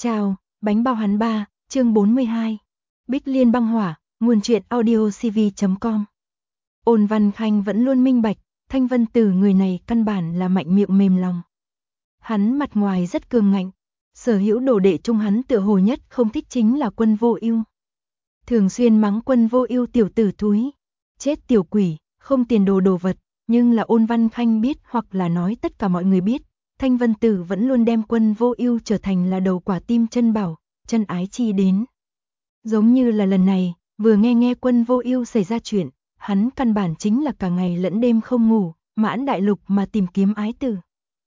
Chào, bánh bao hắn ba, chương 42. Bích Liên băng hỏa, nguồn truyện audiocv.com. Ôn Văn Khanh vẫn luôn minh bạch, Thanh Vân Tử người này căn bản là mạnh miệng mềm lòng. Hắn mặt ngoài rất cường ngạnh, sở hữu đồ đệ chung hắn tựa hồ nhất không thích chính là Quân Vô Ưu. Thường xuyên mắng Quân Vô Ưu tiểu tử thúi, chết tiểu quỷ, không tiền đồ đồ vật, nhưng là Ôn Văn Khanh biết hoặc là nói tất cả mọi người biết. Thanh Vân Tử vẫn luôn đem Quân Vô Ưu trở thành là đầu quả tim chân bảo, chân ái chi đến. Giống như là lần này, vừa nghe Quân Vô Ưu xảy ra chuyện, hắn căn bản chính là cả ngày lẫn đêm không ngủ, mãn đại lục mà tìm kiếm ái tử.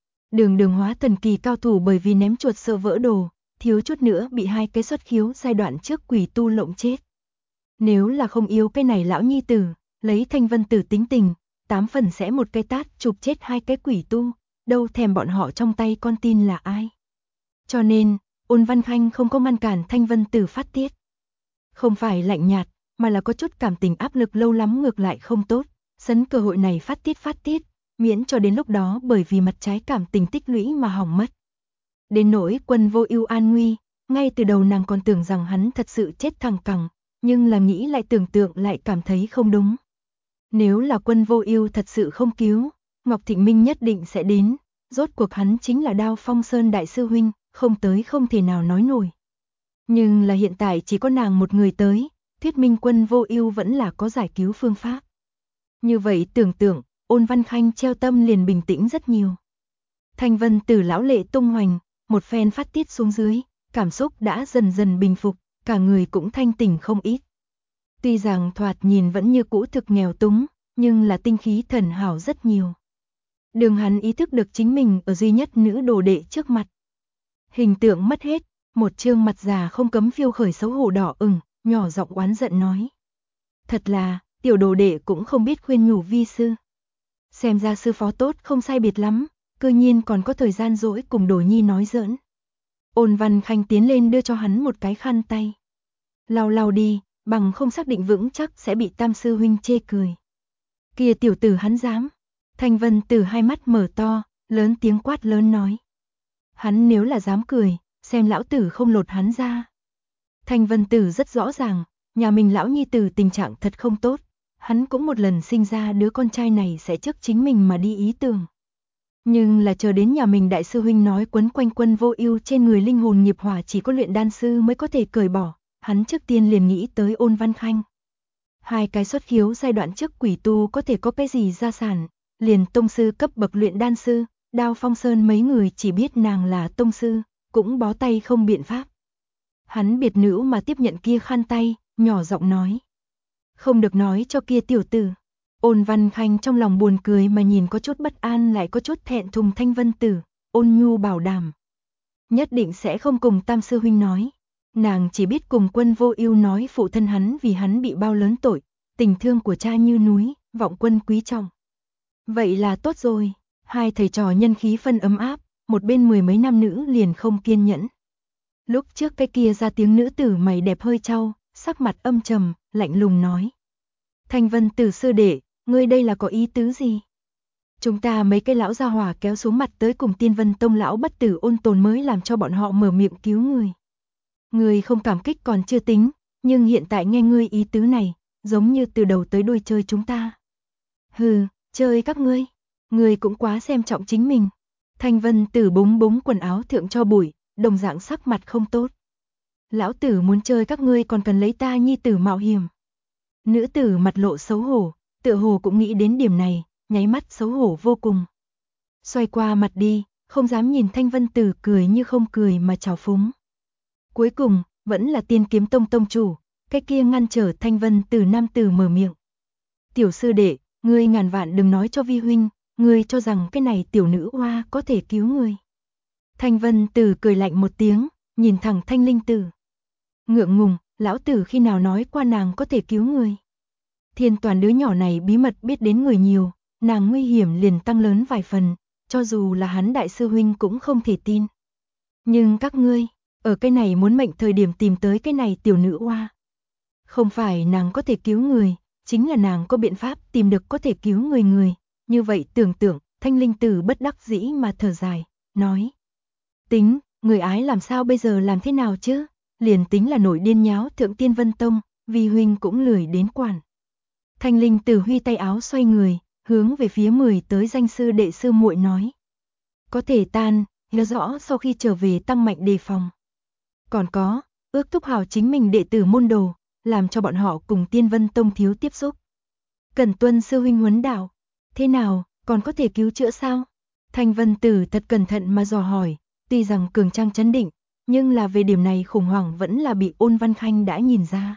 Đường hóa thần kỳ cao thủ bởi vì ném chuột sợ vỡ đồ, thiếu chút nữa bị hai cái xuất khiếu giai đoạn trước quỷ tu lộng chết. Nếu là không yêu cái này lão nhi tử, lấy Thanh Vân Tử tính tình, 8 phần sẽ một cái tát chụp chết hai cái quỷ tu. Đâu thèm bọn họ trong tay con tin là ai. Cho nên, Ôn Văn Khanh không có ngăn cản Thanh Vân Tử phát tiết. Không phải lạnh nhạt, mà là có chút cảm tình áp lực lâu lắm ngược lại không tốt, sấn cơ hội này phát tiết, miễn cho đến lúc đó bởi vì mặt trái cảm tình tích lũy mà hỏng mất. Đến nỗi Quân Vô Ưu an nguy, ngay từ đầu nàng còn tưởng rằng hắn thật sự chết thẳng cẳng, nhưng là nghĩ lại tưởng tượng lại cảm thấy không đúng. Nếu là Quân Vô Ưu thật sự không cứu, Ngọc Thịnh Minh nhất định sẽ đến, rốt cuộc hắn chính là Đao Phong Sơn đại sư huynh, không tới không thể nào nói nổi. Nhưng là hiện tại chỉ có nàng một người tới, thuyết minh Quân Vô Ưu vẫn là có giải cứu phương pháp. Như vậy tưởng tượng, Ôn Văn Khanh treo tâm liền bình tĩnh rất nhiều. Thanh Vân Tử lão lệ tung hoành, một phen phát tiết xuống dưới, cảm xúc đã dần dần bình phục, cả người cũng thanh tỉnh không ít. Tuy rằng thoạt nhìn vẫn như cũ thực nghèo túng, nhưng là tinh khí thần hảo rất nhiều. Đường hắn ý thức được chính mình ở duy nhất nữ đồ đệ trước mặt. Hình tượng mất hết, một trương mặt già không cấm phiêu khởi xấu hổ đỏ ửng, nhỏ giọng oán giận nói. Thật là, tiểu đồ đệ cũng không biết khuyên nhủ vi sư. Xem ra sư phó tốt không sai biệt lắm, cư nhiên còn có thời gian rỗi cùng đồ nhi nói giỡn. Ôn Văn Khanh tiến lên đưa cho hắn một cái khăn tay. Lau đi, bằng không xác định vững chắc sẽ bị Tam sư huynh chê cười. Kia tiểu tử hắn dám. Thanh Vân Tử hai mắt mở to, lớn tiếng quát lớn nói. Hắn nếu là dám cười, xem lão tử không lột hắn ra. Thanh Vân Tử rất rõ ràng, nhà mình lão nhi tử tình trạng thật không tốt, hắn cũng một lần sinh ra đứa con trai này sẽ trước chính mình mà đi ý tưởng. Nhưng là chờ đến nhà mình đại sư huynh nói quấn quanh Quân Vô Ưu trên người linh hồn nghiệp hỏa chỉ có luyện đan sư mới có thể cởi bỏ, hắn trước tiên liền nghĩ tới Ôn Văn Khanh. Hai cái xuất khiếu giai đoạn trước quỷ tu có thể có cái gì gia sản. Liền tông sư cấp bậc luyện đan sư, Đao Phong Sơn mấy người chỉ biết nàng là tông sư, cũng bó tay không biện pháp. Hắn biệt nữ mà tiếp nhận kia khăn tay, nhỏ giọng nói. Không được nói cho kia tiểu tử. Ôn Văn Khanh trong lòng buồn cười mà nhìn có chút bất an lại có chút thẹn thùng Thanh Vân Tử, ôn nhu bảo đảm. Nhất định sẽ không cùng Tam sư huynh nói. Nàng chỉ biết cùng Quân Vô Ưu nói phụ thân hắn vì hắn bị bao lớn tội, tình thương của cha như núi, vọng quân quý trọng. Vậy là tốt rồi, hai thầy trò nhân khí phân ấm áp, một bên mười mấy nam nữ liền không kiên nhẫn. Lúc trước cái kia ra tiếng nữ tử mày đẹp hơi chau, sắc mặt âm trầm, lạnh lùng nói. Thanh Vân Tử sư đệ, ngươi đây là có ý tứ gì? Chúng ta mấy cái lão gia hỏa kéo xuống mặt tới cùng Tiên Vân Tông lão bất tử ôn tồn mới làm cho bọn họ mở miệng cứu người. Ngươi không cảm kích còn chưa tính, nhưng hiện tại nghe ngươi ý tứ này, giống như từ đầu tới đuôi chơi chúng ta. Hừ, chơi các ngươi cũng quá xem trọng chính mình. Thanh Vân Tử búng quần áo thượng cho bụi, đồng dạng sắc mặt không tốt. Lão tử muốn chơi các ngươi còn cần lấy ta nhi tử mạo hiểm. Nữ tử mặt lộ xấu hổ, tựa hồ cũng nghĩ đến điểm này, nháy mắt xấu hổ vô cùng. Xoay qua mặt đi, không dám nhìn Thanh Vân Tử cười như không cười mà trào phúng. Cuối cùng, vẫn là Tiên Kiếm Tông tông chủ, cái kia ngăn trở Thanh Vân Tử nam tử mở miệng. Tiểu sư đệ, ngươi ngàn vạn đừng nói cho vi huynh, ngươi cho rằng cái này tiểu nữ hoa có thể cứu ngươi. Thanh Vân Tử cười lạnh một tiếng, nhìn thẳng Thanh Linh Tử. Ngượng ngùng, lão tử khi nào nói qua nàng có thể cứu người. Thiên Toàn đứa nhỏ này bí mật biết đến người nhiều, nàng nguy hiểm liền tăng lớn vài phần, cho dù là hắn đại sư huynh cũng không thể tin. Nhưng các ngươi, ở cái này muốn mệnh thời điểm tìm tới cái này tiểu nữ hoa. Không phải nàng có thể cứu người, chính là nàng có biện pháp tìm được có thể cứu người. Như vậy tưởng tượng, Thanh Linh Tử bất đắc dĩ mà thở dài, nói. Tính, người ái làm sao bây giờ làm thế nào chứ? Liền tính là nổi điên nháo thượng Tiên Vân Tông, vi huynh cũng lười đến quản. Thanh Linh Tử huy tay áo xoay người, hướng về phía 10 tới danh sư đệ sư muội nói. Có thể tan, nhớ rõ sau khi trở về tăng mạnh đề phòng. Còn có, ước thúc hảo chính mình đệ tử môn đồ, làm cho bọn họ cùng Tiên Vân Tông thiếu tiếp xúc. Cần tuân sư huynh huấn đạo. Thế nào, còn có thể cứu chữa sao? Thanh Vân Tử thật cẩn thận mà dò hỏi, tuy rằng cường trang trấn định, nhưng là về điểm này khủng hoảng vẫn là bị Ôn Văn Khanh đã nhìn ra.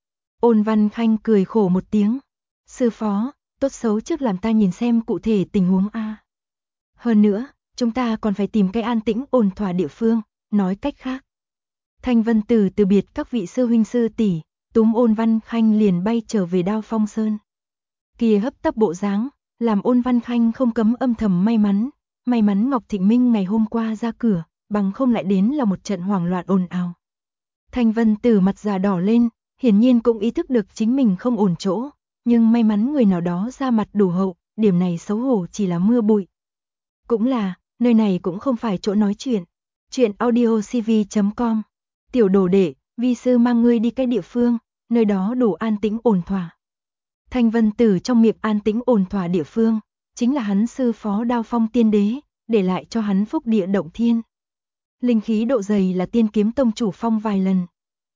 Ôn Văn Khanh cười khổ một tiếng. Sư phó, tốt xấu trước làm ta nhìn xem cụ thể tình huống a. Hơn nữa, chúng ta còn phải tìm cái an tĩnh ổn thỏa địa phương, nói cách khác. Thanh Vân Tử từ biệt các vị sư huynh sư tỷ, túm Ôn Văn Khanh liền bay trở về Đao Phong Sơn. Kia hấp tấp bộ dáng, làm Ôn Văn Khanh không cấm âm thầm may mắn Ngọc Thịnh Minh ngày hôm qua ra cửa, bằng không lại đến là một trận hoảng loạn ồn ào. Thanh Vân Tử mặt già đỏ lên, hiển nhiên cũng ý thức được chính mình không ổn chỗ, nhưng may mắn người nào đó ra mặt đủ hậu, điểm này xấu hổ chỉ là mưa bụi. Cũng là, nơi này cũng không phải chỗ nói chuyện. Chuyện audiocv.com. Tiểu đồ đệ, vi sư mang ngươi đi cái địa phương, nơi đó đủ an tĩnh ổn thỏa. Thanh Vân Tử trong miệng an tĩnh ổn thỏa địa phương, chính là hắn sư phó Đao Phong Tiên Đế, để lại cho hắn phúc địa động thiên. Linh khí độ dày là Tiên Kiếm Tông chủ phong vài lần.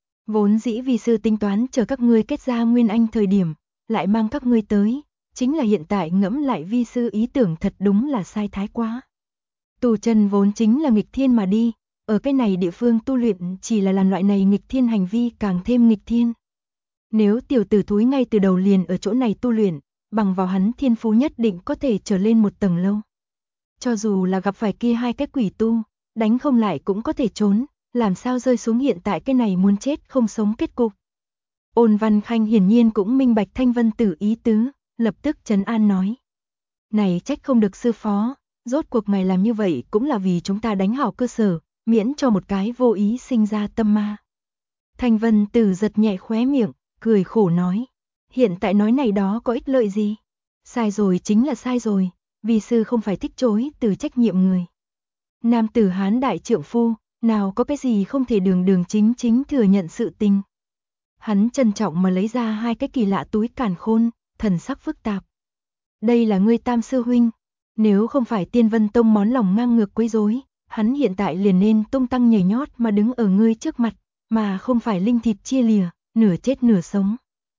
Vốn dĩ vi sư tính toán chờ các ngươi kết ra nguyên anh thời điểm, lại mang các ngươi tới, chính là hiện tại ngẫm lại vi sư ý tưởng thật đúng là sai thái quá. Tù Trần vốn chính là nghịch thiên mà đi, ở cái này địa phương tu luyện chỉ là làm loại này nghịch thiên hành vi càng thêm nghịch thiên. Nếu tiểu tử thúi ngay từ đầu liền ở chỗ này tu luyện, bằng vào hắn thiên phú nhất định có thể trở lên một tầng lâu. Cho dù là gặp phải kia hai cái quỷ tu, đánh không lại cũng có thể trốn, làm sao rơi xuống hiện tại cái này muốn chết không sống kết cục. Ôn Văn Khanh hiển nhiên cũng minh bạch Thanh Vân Tử ý tứ, lập tức trấn an nói. Này trách không được sư phó, rốt cuộc ngài làm như vậy cũng là vì chúng ta đánh hảo cơ sở, miễn cho một cái vô ý sinh ra tâm ma. Thanh Vân Tử giật nhẹ khóe miệng, cười khổ nói. Hiện tại nói này đó có ích lợi gì? Sai rồi chính là sai rồi, vì sư không phải thích chối từ trách nhiệm người. Nam tử Hán đại trượng phu, nào có cái gì không thể đường đường chính chính thừa nhận sự tình. Hắn trân trọng mà lấy ra hai cái kỳ lạ túi càn khôn, thần sắc phức tạp. Đây là ngươi Tam sư huynh, nếu không phải Tiên Vân Tông món lòng ngang ngược quấy rối, hắn hiện tại liền nên tung tăng nhảy nhót mà đứng ở ngươi trước mặt, mà không phải linh thịt chia lìa, nửa chết nửa sống.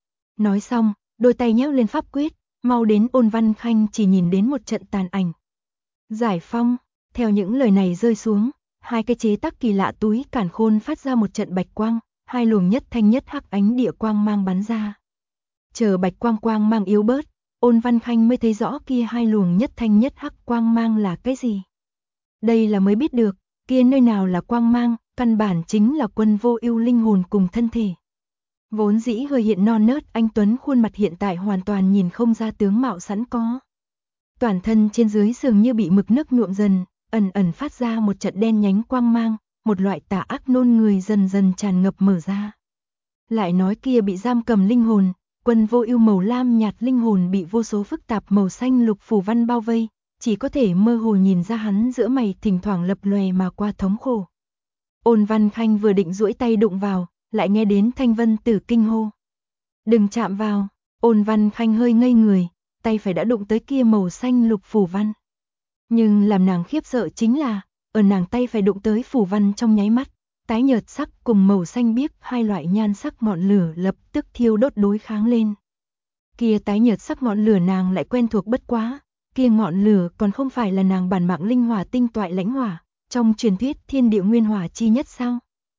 Nói xong, đôi tay nhéo lên pháp quyết, mau đến Ôn Văn Khanh chỉ nhìn đến một trận tàn ảnh. Giải phong, theo những lời này rơi xuống, hai cái chế tác kỳ lạ túi càn khôn phát ra một trận bạch quang, hai luồng nhất thanh nhất hắc ánh địa quang mang bắn ra. Chờ bạch quang mang yếu bớt, Ôn Văn Khanh mới thấy rõ kia hai luồng nhất thanh nhất hắc quang mang là cái gì. Đây là mới biết được, kia nơi nào là quang mang, căn bản chính là Quân Vô Ưu linh hồn cùng thân thể. Vốn dĩ hơi hiện non nớt anh tuấn khuôn mặt hiện tại hoàn toàn nhìn không ra tướng mạo sẵn có. Toàn thân trên dưới dường như bị mực nước nhuộm dần, ẩn ẩn phát ra một trận đen nhánh quang mang, một loại tà ác nôn người dần dần tràn ngập mở ra. Lại nói kia bị giam cầm linh hồn, Quân Vô Ưu màu lam nhạt linh hồn bị vô số phức tạp màu xanh lục phù văn bao vây, chỉ có thể mơ hồ nhìn ra hắn giữa mày thỉnh thoảng lập lòe mà qua thống khổ. Ôn Văn Khanh vừa định duỗi tay đụng vào, lại nghe đến Thanh Vân Tử kinh hô. Đừng chạm vào, Ôn Văn Khanh hơi ngây người, tay phải đã đụng tới kia màu xanh lục phù văn. Nhưng làm nàng khiếp sợ chính là, ở nàng tay phải đụng tới phù văn trong nháy mắt, tái nhợt sắc cùng màu xanh biếc hai loại nhan sắc ngọn lửa lập tức thiêu đốt đối kháng lên. Kia tái nhợt sắc ngọn lửa nàng lại quen thuộc bất quá, kia ngọn lửa còn không phải là nàng bản mạng linh hỏa tinh toại lãnh hỏa, trong truyền thuyết thiên địa nguyên hỏa chi nhất sao?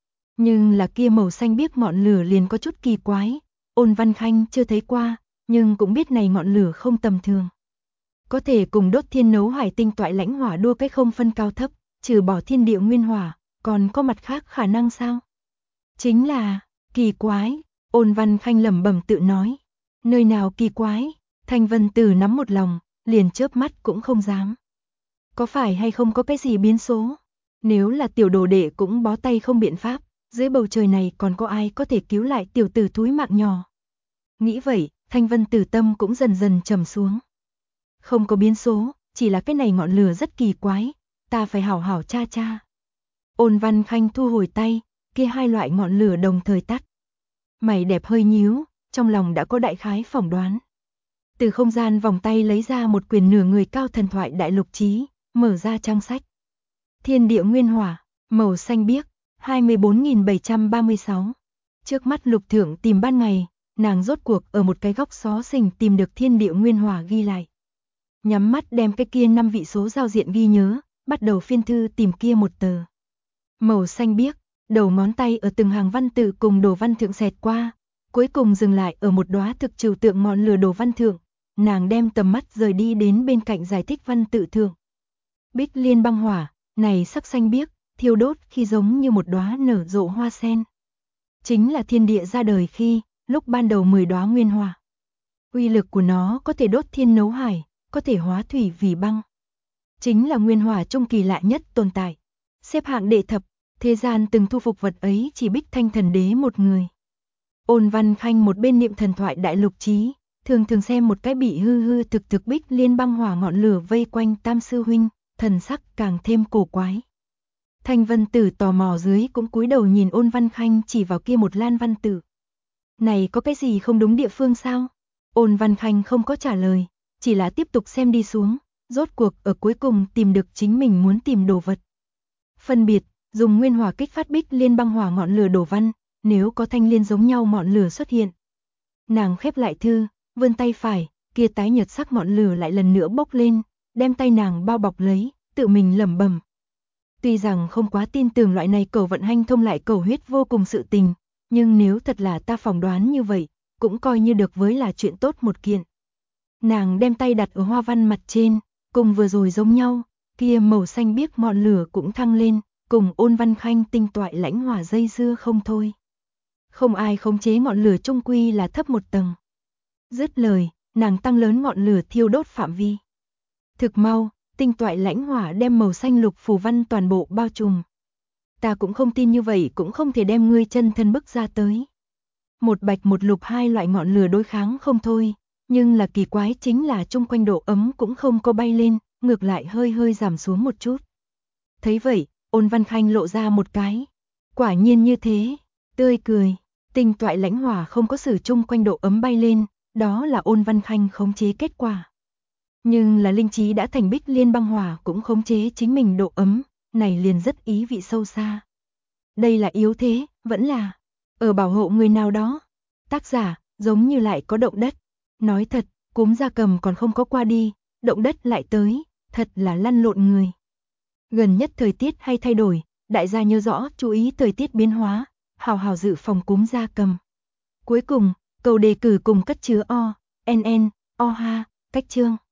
Nhưng là kia màu xanh biếc ngọn lửa liền có chút kỳ quái, Ôn Văn Khanh chưa thấy qua, nhưng cũng biết này ngọn lửa không tầm thường. Có thể cùng đốt thiên nấu hải tinh toại lãnh hỏa đua cái không phân cao thấp, trừ bỏ thiên địa nguyên hỏa, còn có mặt khác khả năng sao? Chính là, kỳ quái, Ôn Văn Khanh lẩm bẩm tự nói. Nơi nào kỳ quái, Thanh Vân Tử nắm một lòng, liền chớp mắt cũng không dám. Có phải hay không có cái gì biến số? Nếu là tiểu đồ đệ cũng bó tay không biện pháp, dưới bầu trời này còn có ai có thể cứu lại tiểu tử thúi mạng nhỏ? Nghĩ vậy, Thanh Vân Tử tâm cũng dần dần trầm xuống. Không có biến số, chỉ là cái này ngọn lửa rất kỳ quái, ta phải hảo hảo tra tra. Ôn Văn Khanh thu hồi tay, kia hai loại ngọn lửa đồng thời tắt. Mày đẹp hơi nhíu, trong lòng đã có đại khái phỏng đoán. Từ không gian vòng tay lấy ra một quyển nửa người cao thần thoại đại lục chí, mở ra trang sách. Thiên địa nguyên hỏa, màu xanh biếc, 24.736. Trước mắt Lục Thượng tìm ban ngày, nàng rốt cuộc ở một cái góc xó xỉnh tìm được thiên địa nguyên hỏa ghi lại. Nhắm mắt đem cái kia 5 vị số giao diện ghi nhớ, bắt đầu phiên thư tìm kia một tờ. Màu xanh biếc, đầu ngón tay ở từng hàng văn tự cùng đồ văn thượng xẹt qua, cuối cùng dừng lại ở một đóa thực trừu tượng ngọn lửa đồ văn thượng, nàng đem tầm mắt rời đi đến bên cạnh giải thích văn tự thượng. Bích liên băng hỏa, này sắc xanh biếc, thiêu đốt khi giống như một đóa nở rộ hoa sen. Chính là thiên địa ra đời khi, lúc ban đầu 10 đóa nguyên hỏa. Uy lực của nó có thể đốt thiên nấu hải, có thể hóa thủy vì băng. Chính là nguyên hỏa trung kỳ lạ nhất tồn tại. Xếp hạng đệ thập, thế gian từng thu phục vật ấy chỉ Bích Thanh thần đế một người. Ôn Văn Khanh một bên niệm thần thoại đại lục chí, thường thường xem một cái bị hư hư thực thực Bích liên băng hỏa ngọn lửa vây quanh Tam sư huynh, thần sắc càng thêm cổ quái. Thanh Vân Tử tò mò dưới cũng cúi đầu nhìn Ôn Văn Khanh chỉ vào kia một lan văn tử. Này có cái gì không đúng địa phương sao? Ôn Văn Khanh không có trả lời, chỉ là tiếp tục xem đi xuống, rốt cuộc ở cuối cùng tìm được chính mình muốn tìm đồ vật. Phân biệt, dùng nguyên hỏa kích phát Bích liên băng hỏa ngọn lửa đồ văn, nếu có thanh liên giống nhau ngọn lửa xuất hiện. Nàng khép lại thư, vươn tay phải, kia tái nhợt sắc ngọn lửa lại lần nữa bốc lên, đem tay nàng bao bọc lấy, tự mình lẩm bẩm. Tuy rằng không quá tin tưởng loại này cầu vận hanh thông lại cầu huyết vô cùng sự tình, nhưng nếu thật là ta phỏng đoán như vậy, cũng coi như được với là chuyện tốt một kiện. Nàng đem tay đặt ở hoa văn mặt trên, cùng vừa rồi giống nhau, kia màu xanh biếc ngọn lửa cũng thăng lên, cùng Ôn Văn Khanh tinh toại lãnh hỏa dây dưa không thôi. Không ai khống chế ngọn lửa trung quy là thấp một tầng. Dứt lời, nàng tăng lớn ngọn lửa thiêu đốt phạm vi. Thực mau, tinh toại lãnh hỏa đem màu xanh lục phù văn toàn bộ bao trùm. Ta cũng không tin như vậy cũng không thể đem ngươi chân thân bức ra tới. Một bạch một lục hai loại ngọn lửa đối kháng không thôi, nhưng là kỳ quái chính là chung quanh độ ấm cũng không có bay lên, ngược lại hơi hơi giảm xuống một chút. Thấy vậy, Ôn Văn Khanh lộ ra một cái. Quả nhiên như thế, tươi cười, tinh toại lãnh hỏa không có sử chung quanh độ ấm bay lên, đó là Ôn Văn Khanh khống chế kết quả. Nhưng là linh trí đã thành Bích liên băng hỏa cũng khống chế chính mình độ ấm, này liền rất ý vị sâu xa. Đây là yếu thế, vẫn là ở bảo hộ người nào đó. Tác giả, giống như lại có động đất. Nói thật, cúm gia cầm còn không có qua đi, động đất lại tới, thật là lăn lộn người. Gần nhất thời tiết hay thay đổi, đại gia nhớ rõ chú ý thời tiết biến hóa, hào hào dự phòng cúm gia cầm. Cuối cùng, cầu đề cử cùng cất chứa O, NN, OH, cách chương.